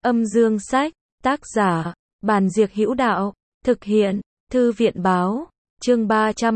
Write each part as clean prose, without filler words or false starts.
Âm dương sách, tác giả, Bàn Diệc Hữu Đạo, thực hiện, Thư viện Báo, chương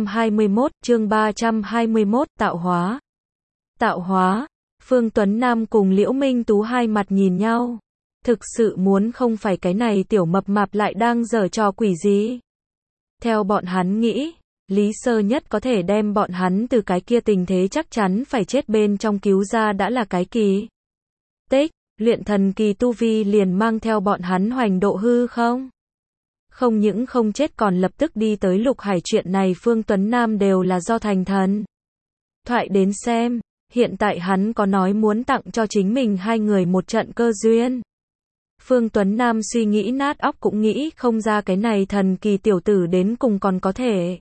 321, tạo hóa. Tạo hóa, Phương Tuấn Nam cùng Liễu Minh Tú hai mặt nhìn nhau. Thực sự muốn không phải cái này tiểu mập mạp lại đang giở trò quỷ gì. Theo bọn hắn nghĩ, Lý Sơ Nhất có thể đem bọn hắn từ cái kia tình thế chắc chắn phải chết bên trong cứu ra đã là cái kỳ tích, luyện thần kỳ tu vi liền mang theo bọn hắn hoành độ hư không? Không những không chết còn lập tức đi tới Lục Hải, chuyện này Phương Tuấn Nam đều là do thành thần thoại đến xem, hiện tại hắn có nói muốn tặng cho chính mình hai người một trận cơ duyên. Phương Tuấn Nam suy nghĩ nát óc cũng nghĩ không ra cái này thần kỳ tiểu tử đến cùng còn có thể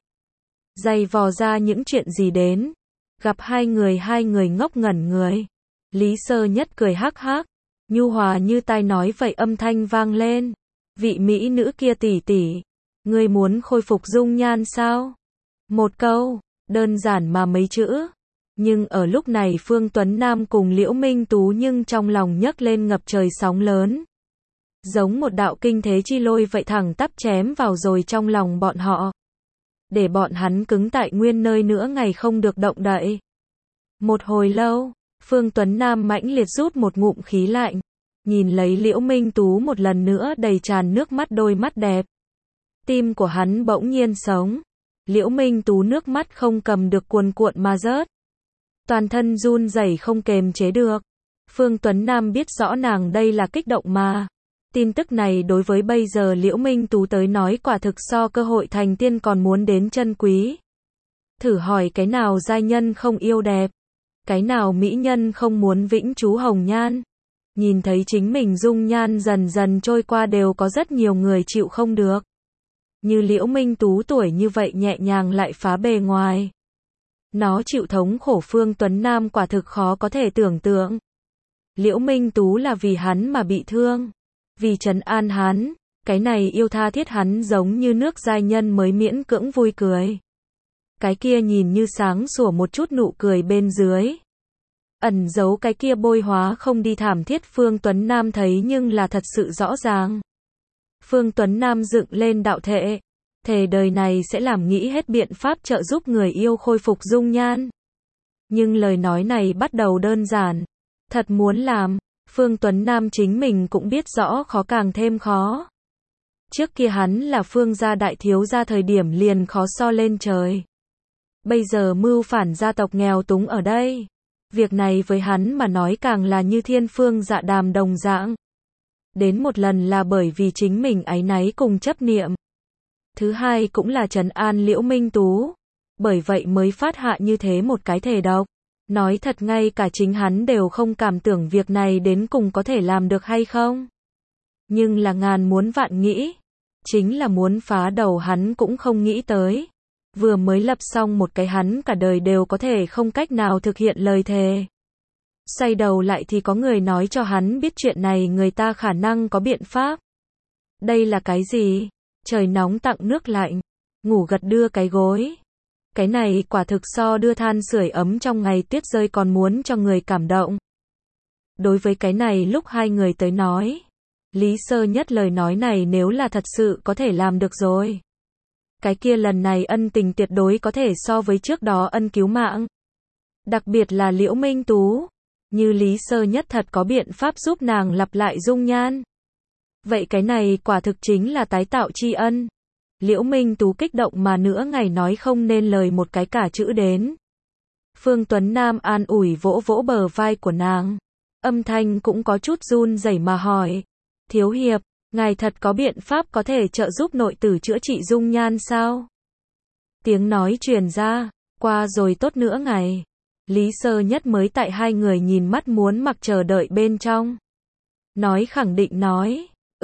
dày vò ra những chuyện gì đến. Gặp hai người ngốc ngẩn người. Lý Sơ Nhất cười hắc hắc, nhu hòa như tai nói vậy âm thanh vang lên. Vị mỹ nữ kia tỷ tỷ, ngươi muốn khôi phục dung nhan sao? Một câu, đơn giản mà mấy chữ. Nhưng ở lúc này Phương Tuấn Nam cùng Liễu Minh Tú nhưng trong lòng nhấc lên ngập trời sóng lớn. Giống một đạo kinh thế chi lôi vậy thẳng tắp chém vào rồi trong lòng bọn họ. Để bọn hắn cứng tại nguyên nơi nữa ngày không được động đậy. Một hồi lâu, Phương Tuấn Nam mãnh liệt rút một ngụm khí lạnh. Nhìn lấy Liễu Minh Tú một lần nữa đầy tràn nước mắt đôi mắt đẹp. Tim của hắn bỗng nhiên sống. Liễu Minh Tú nước mắt không cầm được cuồn cuộn mà rớt. Toàn thân run rẩy không kềm chế được. Phương Tuấn Nam biết rõ nàng đây là kích động mà. Tin tức này đối với bây giờ Liễu Minh Tú tới nói quả thực so cơ hội thành tiên còn muốn đến chân quý. Thử hỏi cái nào giai nhân không yêu đẹp? Cái nào mỹ nhân không muốn vĩnh trú hồng nhan? Nhìn thấy chính mình dung nhan dần dần trôi qua đều có rất nhiều người chịu không được. Như Liễu Minh Tú tuổi như vậy nhẹ nhàng lại phá bề ngoài. Nó chịu thống khổ Phương Tuấn Nam quả thực khó có thể tưởng tượng. Liễu Minh Tú là vì hắn mà bị thương. Vì trấn an hắn, cái này yêu tha thiết hắn giống như nước giai nhân mới miễn cưỡng vui cười. Cái kia nhìn như sáng sủa một chút nụ cười bên dưới. Ẩn giấu cái kia bôi hóa không đi thảm thiết Phương Tuấn Nam thấy nhưng là thật sự rõ ràng. Phương Tuấn Nam dựng lên đạo thệ. Thề đời này sẽ làm nghĩ hết biện pháp trợ giúp người yêu khôi phục dung nhan. Nhưng lời nói này bắt đầu đơn giản. Thật muốn làm, Phương Tuấn Nam chính mình cũng biết rõ khó càng thêm khó. Trước kia hắn là Phương gia đại thiếu gia thời điểm liền khó so lên trời. Bây giờ mưu phản gia tộc nghèo túng ở đây. Việc này với hắn mà nói càng là như thiên phương dạ đàm đồng dạng. Đến một lần là bởi vì chính mình áy náy cùng chấp niệm. Thứ hai cũng là trấn an Liễu Minh Tú. Bởi vậy mới phát hạ như thế một cái thể độc. Nói thật ngay cả chính hắn đều không cảm tưởng việc này đến cùng có thể làm được hay không. Nhưng là ngàn muốn vạn nghĩ. Chính là muốn phá đầu hắn cũng không nghĩ tới. Vừa mới lập xong một cái hắn cả đời đều có thể không cách nào thực hiện lời thề. Xoay đầu lại thì có người nói cho hắn biết chuyện này người ta khả năng có biện pháp. Đây là cái gì? Trời nóng tặng nước lạnh. Ngủ gật đưa cái gối. Cái này quả thực so đưa than sưởi ấm trong ngày tuyết rơi còn muốn cho người cảm động. Đối với cái này lúc hai người tới nói. Lý Sơ Nhất lời nói này nếu là thật sự có thể làm được rồi. Cái kia lần này ân tình tuyệt đối có thể so với trước đó ân cứu mạng. Đặc biệt là Liễu Minh Tú. Như Lý Sơ Nhất thật có biện pháp giúp nàng lặp lại dung nhan. Vậy cái này quả thực chính là tái tạo tri ân. Liễu Minh Tú kích động mà nửa ngày nói không nên lời một cái cả chữ đến. Phương Tuấn Nam an ủi vỗ vỗ bờ vai của nàng. Âm thanh cũng có chút run rẩy mà hỏi. Thiếu hiệp, ngài thật có biện pháp có thể trợ giúp nội tử chữa trị dung nhan sao? Tiếng nói truyền ra, qua rồi tốt nửa ngày. Lý Sơ Nhất mới tại hai người nhìn mắt muốn mặc chờ đợi bên trong. Nói khẳng định nói,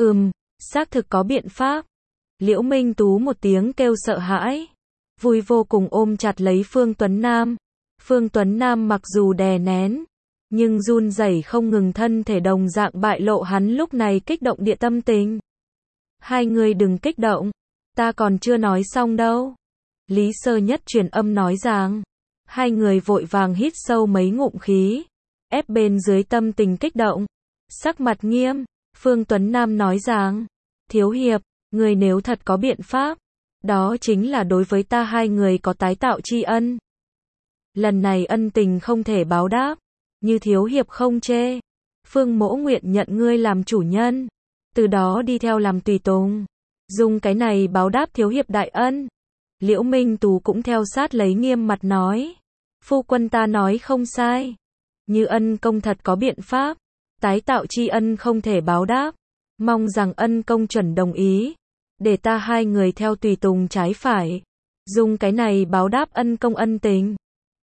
xác thực có biện pháp. Liễu Minh Tú một tiếng kêu sợ hãi. Vui vô cùng ôm chặt lấy Phương Tuấn Nam. Phương Tuấn Nam mặc dù đè nén. Nhưng run rẩy không ngừng thân thể đồng dạng bại lộ hắn lúc này kích động địa tâm tình. Hai người đừng kích động. Ta còn chưa nói xong đâu. Lý Sơ Nhất truyền âm nói rằng. Hai người vội vàng hít sâu mấy ngụm khí. Ép bên dưới tâm tình kích động. Sắc mặt nghiêm. Phương Tuấn Nam nói rằng, thiếu hiệp, người nếu thật có biện pháp, đó chính là đối với ta hai người có tái tạo tri ân. Lần này ân tình không thể báo đáp, như thiếu hiệp không chê, Phương Mỗ nguyện nhận ngươi làm chủ nhân, từ đó đi theo làm tùy tùng, dùng cái này báo đáp thiếu hiệp đại ân. Liễu Minh Tú cũng theo sát lấy nghiêm mặt nói, phu quân ta nói không sai, như ân công thật có biện pháp, tái tạo tri ân không thể báo đáp, mong rằng ân công chuẩn đồng ý, để ta hai người theo tùy tùng trái phải, dùng cái này báo đáp ân công ân tình.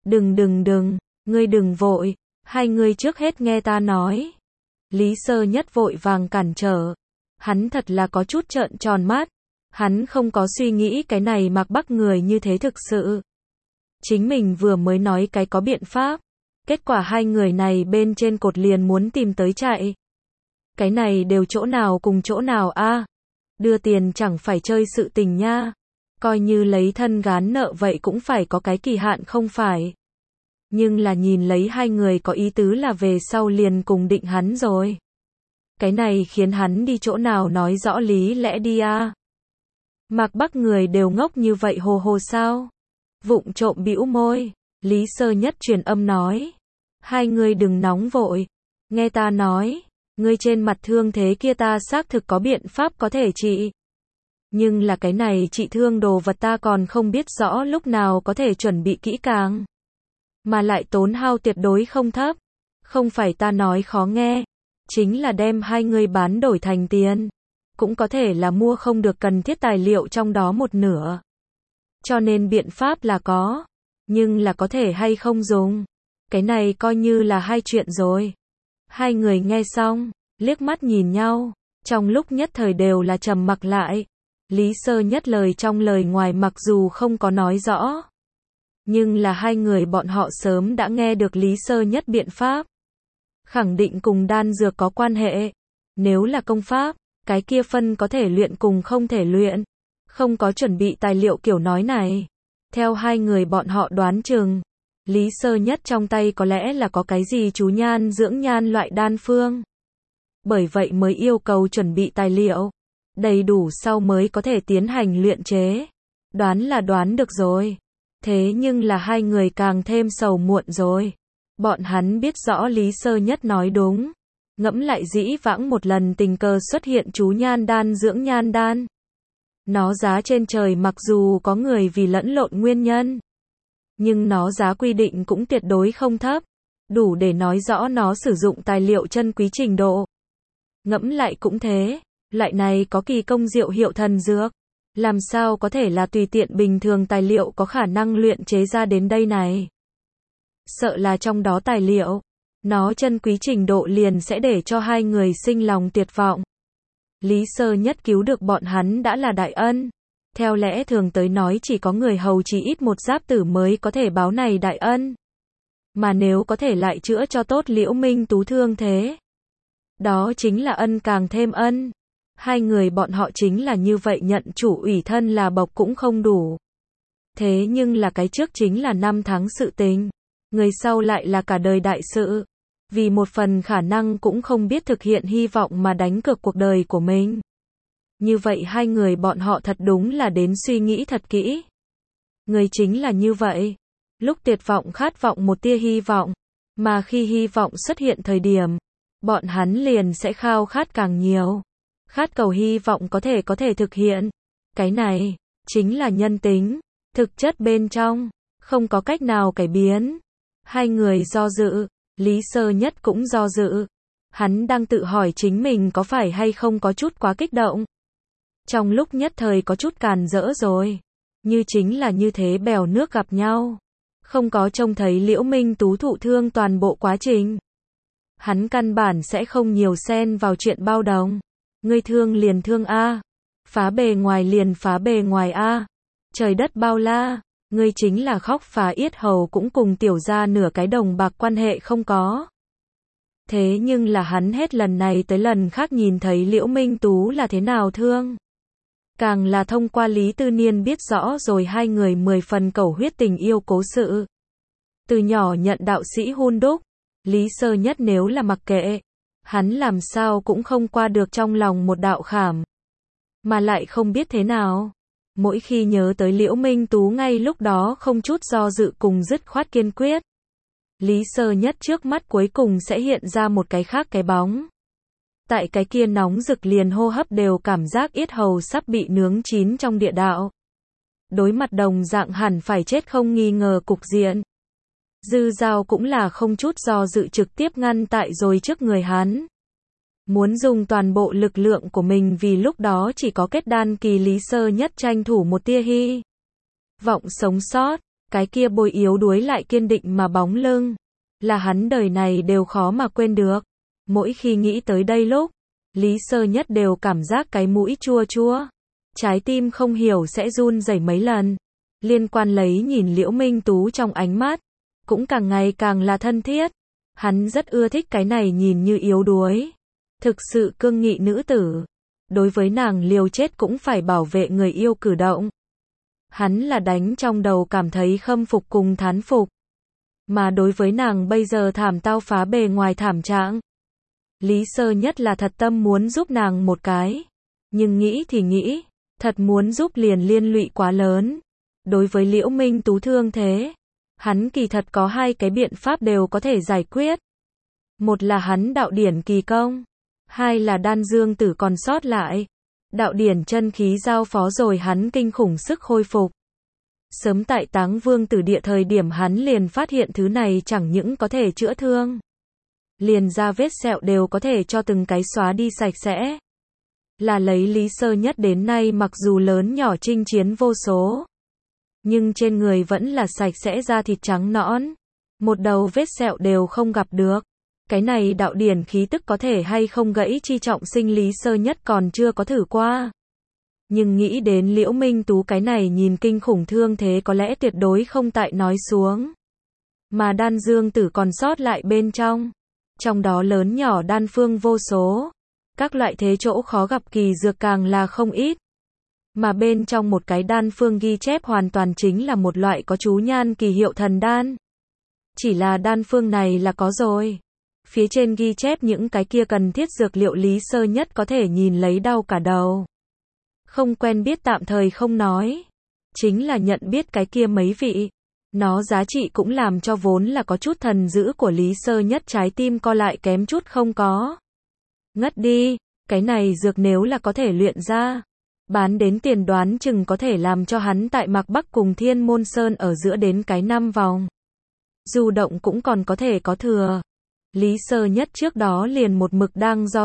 Đừng, ngươi đừng vội, hai người trước hết nghe ta nói. Lý Sơ Nhất vội vàng cản trở, hắn thật là có chút trợn tròn mắt, hắn không có suy nghĩ cái này Mạc Bắc người như thế thực sự. Chính mình vừa mới nói cái có biện pháp, kết quả hai người này bên trên cột liền muốn tìm tới chạy. Cái này đều chỗ nào cùng chỗ nào a? Đưa tiền chẳng phải chơi sự tình nha, coi như lấy thân gán nợ vậy cũng phải có cái kỳ hạn không phải. Nhưng là nhìn lấy hai người có ý tứ là về sau liền cùng định hắn rồi. Cái này khiến hắn đi chỗ nào nói rõ lý lẽ đi a. Mạc Bắc người đều ngốc như vậy hồ hồ sao? Vụng trộm bĩu môi, Lý Sơ Nhất truyền âm nói, hai người đừng nóng vội, nghe ta nói, ngươi trên mặt thương thế kia ta xác thực có biện pháp có thể trị. Nhưng là cái này trị thương đồ vật ta còn không biết rõ lúc nào có thể chuẩn bị kỹ càng. Mà lại tốn hao tuyệt đối không thấp. Không phải ta nói khó nghe, chính là đem hai người bán đổi thành tiền. Cũng có thể là mua không được cần thiết tài liệu trong đó một nửa. Cho nên biện pháp là có, nhưng là có thể hay không dùng. Cái này coi như là hai chuyện rồi. Hai người nghe xong, liếc mắt nhìn nhau, trong lúc nhất thời đều là trầm mặc lại. Lý Sơ Nhất lời trong lời ngoài mặc dù không có nói rõ, nhưng là hai người bọn họ sớm đã nghe được Lý Sơ Nhất biện pháp. Khẳng định cùng đan dược có quan hệ. Nếu là công pháp, cái kia phân có thể luyện cùng không thể luyện. Không có chuẩn bị tài liệu kiểu nói này. Theo hai người bọn họ đoán chừng, Lý Sơ Nhất trong tay có lẽ là có cái gì chú nhan dưỡng nhan loại đan phương. Bởi vậy mới yêu cầu chuẩn bị tài liệu đầy đủ sau mới có thể tiến hành luyện chế. Đoán là đoán được rồi. Thế nhưng là hai người càng thêm sầu muộn rồi. Bọn hắn biết rõ Lý Sơ Nhất nói đúng. Ngẫm lại dĩ vãng một lần tình cờ xuất hiện chú nhan đan dưỡng nhan đan. Nó giá trên trời mặc dù có người vì lẫn lộn nguyên nhân, nhưng nó giá quy định cũng tuyệt đối không thấp. Đủ để nói rõ nó sử dụng tài liệu chân quý trình độ. Ngẫm lại cũng thế. Loại này có kỳ công diệu hiệu thần dược. Làm sao có thể là tùy tiện bình thường tài liệu có khả năng luyện chế ra đến đây này. Sợ là trong đó tài liệu, nó chân quý trình độ liền sẽ để cho hai người sinh lòng tuyệt vọng. Lý Sơ Nhất cứu được bọn hắn đã là đại ân. Theo lẽ thường tới nói chỉ có người hầu chỉ ít một giáp tử mới có thể báo này đại ân. Mà nếu có thể lại chữa cho tốt Liễu Minh Tú thương thế, đó chính là ân càng thêm ân. Hai người bọn họ chính là như vậy nhận chủ ủy thân là bộc cũng không đủ. Thế nhưng là cái trước chính là 5 tháng sự tình. Người sau lại là cả đời đại sự. Vì một phần khả năng cũng không biết thực hiện hy vọng mà đánh cược cuộc đời của mình. Như vậy hai người bọn họ thật đúng là đến suy nghĩ thật kỹ. Người chính là như vậy. Lúc tuyệt vọng khát vọng một tia hy vọng. Mà khi hy vọng xuất hiện thời điểm, bọn hắn liền sẽ khao khát càng nhiều. Khát cầu hy vọng có thể thực hiện. Cái này, chính là nhân tính. Thực chất bên trong, không có cách nào cải biến. Hai người do dự, Lý Sơ Nhất cũng do dự. Hắn đang tự hỏi chính mình có phải hay không có chút quá kích động. Trong lúc nhất thời có chút càn rỡ rồi. Như chính là như thế bèo nước gặp nhau. Không có trông thấy Liễu Minh Tú thụ thương toàn bộ quá trình. Hắn căn bản sẽ không nhiều xen vào chuyện bao đồng. Ngươi thương liền thương a, phá bề ngoài liền phá bề ngoài a. Trời đất bao la, ngươi chính là khóc phá yết hầu cũng cùng tiểu gia nửa cái đồng bạc quan hệ không có. Thế nhưng là hắn hết lần này tới lần khác nhìn thấy Liễu Minh Tú là thế nào thương. Càng là thông qua Lý Tư Niên biết rõ rồi hai người 10 phần cầu huyết tình yêu cố sự. Từ nhỏ nhận đạo sĩ hun đúc, Lý Sơ Nhất nếu là mặc kệ, Hắn làm sao cũng không qua được trong lòng một đạo khảm. Mà lại không biết thế nào. Mỗi khi nhớ tới Liễu Minh Tú ngay lúc đó không chút do dự cùng dứt khoát kiên quyết. Lý Sơ Nhất trước mắt cuối cùng sẽ hiện ra một cái khác cái bóng. Tại cái kia nóng rực liền hô hấp đều cảm giác yết hầu sắp bị nướng chín trong địa đạo. Đối mặt đồng dạng hẳn phải chết không nghi ngờ cục diện. Dư Dao cũng là không chút do dự trực tiếp ngăn tại rồi trước người hắn. Muốn dùng toàn bộ lực lượng của mình vì lúc đó chỉ có kết đan kỳ Lý Sơ Nhất tranh thủ một tia hy vọng sống sót, cái kia bồi yếu đuối lại kiên định mà bóng lưng, là hắn đời này đều khó mà quên được. Mỗi khi nghĩ tới đây lúc, Lý Sơ Nhất đều cảm giác cái mũi chua chua, trái tim không hiểu sẽ run rẩy mấy lần. Liên quan lấy nhìn Liễu Minh Tú trong ánh mắt, cũng càng ngày càng là thân thiết. Hắn rất ưa thích cái này nhìn như yếu đuối, thực sự cương nghị nữ tử. Đối với nàng liều chết cũng phải bảo vệ người yêu cử động. Hắn là đánh trong đầu cảm thấy khâm phục cùng thán phục. Mà đối với nàng bây giờ thảm tao phá bề ngoài thảm trạng, Lý Sơ Nhất là thật tâm muốn giúp nàng một cái. Nhưng nghĩ thì nghĩ, thật muốn giúp liền liên lụy quá lớn. Đối với Liễu Minh Tú thương thế, hắn kỳ thật có hai cái biện pháp đều có thể giải quyết. Một là hắn đạo điển kỳ công, hai là đan dương tử còn sót lại. Đạo điển chân khí giao phó rồi hắn kinh khủng sức khôi phục. Sớm tại Táng Vương Tử Địa thời điểm hắn liền phát hiện thứ này chẳng những có thể chữa thương, liền ra vết sẹo đều có thể cho từng cái xóa đi sạch sẽ. Là lấy Lý Sơ Nhất đến nay mặc dù lớn nhỏ chinh chiến vô số, nhưng trên người vẫn là sạch sẽ da thịt trắng nõn, một đầu vết sẹo đều không gặp được. Cái này đạo điển khí tức có thể hay không gãy chi trọng sinh Lý Sơ Nhất còn chưa có thử qua. Nhưng nghĩ đến Liễu Minh Tú cái này nhìn kinh khủng thương thế có lẽ tuyệt đối không tại nói xuống. Mà đan dương tử còn sót lại bên trong đó lớn nhỏ đan phương vô số. Các loại thế chỗ khó gặp kỳ dược càng là không ít. Mà bên trong một cái đan phương ghi chép hoàn toàn chính là một loại có chú nhan kỳ hiệu thần đan. Chỉ là đan phương này là có rồi. Phía trên ghi chép những cái kia cần thiết dược liệu Lý Sơ Nhất có thể nhìn lấy đau cả đầu. Không quen biết tạm thời không nói. Chính là nhận biết cái kia mấy vị. Nó giá trị cũng làm cho vốn là có chút thần dữ của Lý Sơ Nhất trái tim co lại kém chút không có. Ngất đi, cái này dược nếu là có thể luyện ra, bán đến tiền đoán chừng có thể làm cho hắn tại Mạc Bắc cùng Thiên Môn Sơn ở giữa đến cái 5 vòng. Du động cũng còn có thể có thừa. Lý Sơ Nhất trước đó liền một mực đang do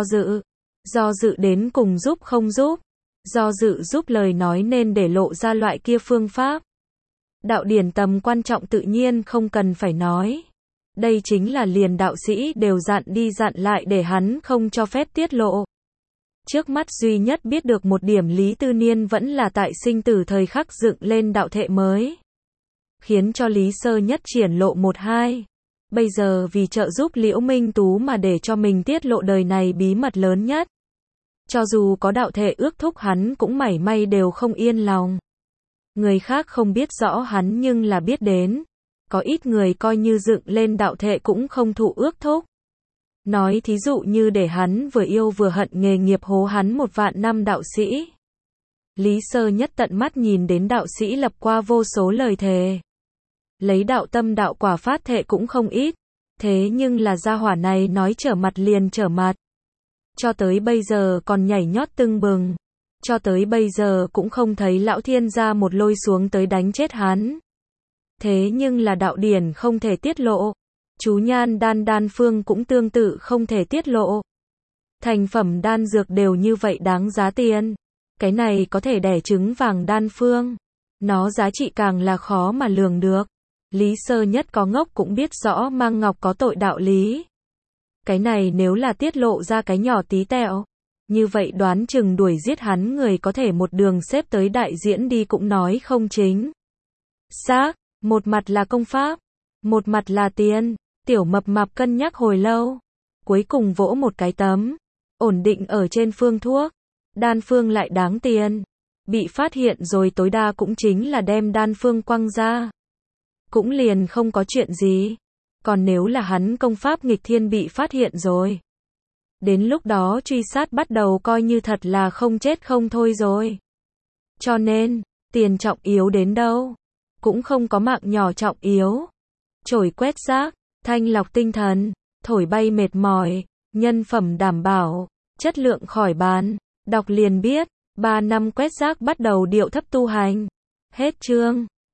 dự đến cùng giúp không giúp, do dự giúp lời nói nên để lộ ra loại kia phương pháp. Đạo điển tầm quan trọng tự nhiên không cần phải nói. Đây chính là liền đạo sĩ đều dặn đi dặn lại để hắn không cho phép tiết lộ. Trước mắt duy nhất biết được một điểm Lý Tư Niên vẫn là tại sinh tử thời khắc dựng lên đạo thệ mới, khiến cho Lý Sơ Nhất triển lộ một hai. Bây giờ vì trợ giúp Liễu Minh Tú mà để cho mình tiết lộ đời này bí mật lớn nhất. Cho dù có đạo thệ ước thúc hắn cũng mảy may đều không yên lòng. Người khác không biết rõ hắn nhưng là biết đến. Có ít người coi như dựng lên đạo thệ cũng không thụ ước thúc. Nói thí dụ như để hắn vừa yêu vừa hận nghề nghiệp hố hắn 1.000 năm đạo sĩ. Lý Sơ Nhất tận mắt nhìn đến đạo sĩ lập qua vô số lời thề. Lấy đạo tâm đạo quả phát thệ cũng không ít. Thế nhưng là gia hỏa này nói trở mặt liền trở mặt. Cho tới bây giờ còn nhảy nhót tưng bừng. Cho tới bây giờ cũng không thấy lão thiên gia một lôi xuống tới đánh chết hắn. Thế nhưng là đạo điển không thể tiết lộ. Chú nhan đan phương cũng tương tự không thể tiết lộ. Thành phẩm đan dược đều như vậy đáng giá tiền. Cái này có thể đẻ trứng vàng đan phương. Nó giá trị càng là khó mà lường được. Lý Sơ Nhất có ngốc cũng biết rõ mang ngọc có tội đạo lý. Cái này nếu là tiết lộ ra cái nhỏ tí tẹo, như vậy đoán chừng đuổi giết hắn người có thể một đường xếp tới đại diễn đi cũng nói không chính xác. Một mặt là công pháp, một mặt là tiền. Tiểu mập mạp cân nhắc hồi lâu, cuối cùng vỗ một cái tấm, ổn định ở trên phương thuốc. Đan phương lại đáng tiền. Bị phát hiện rồi tối đa cũng chính là đem đan phương quăng ra. Cũng liền không có chuyện gì. Còn nếu là hắn công pháp nghịch thiên bị phát hiện rồi, Đến lúc đó truy sát bắt đầu coi như thật là không chết không thôi rồi. Cho nên, tiền trọng yếu đến đâu, cũng không có mạng nhỏ trọng yếu. Chổi quét rác, thanh lọc tinh thần, thổi bay mệt mỏi, nhân phẩm đảm bảo, chất lượng khỏi bàn. Đọc liền biết, 3 năm quét rác bắt đầu điệu thấp tu hành. Hết chương.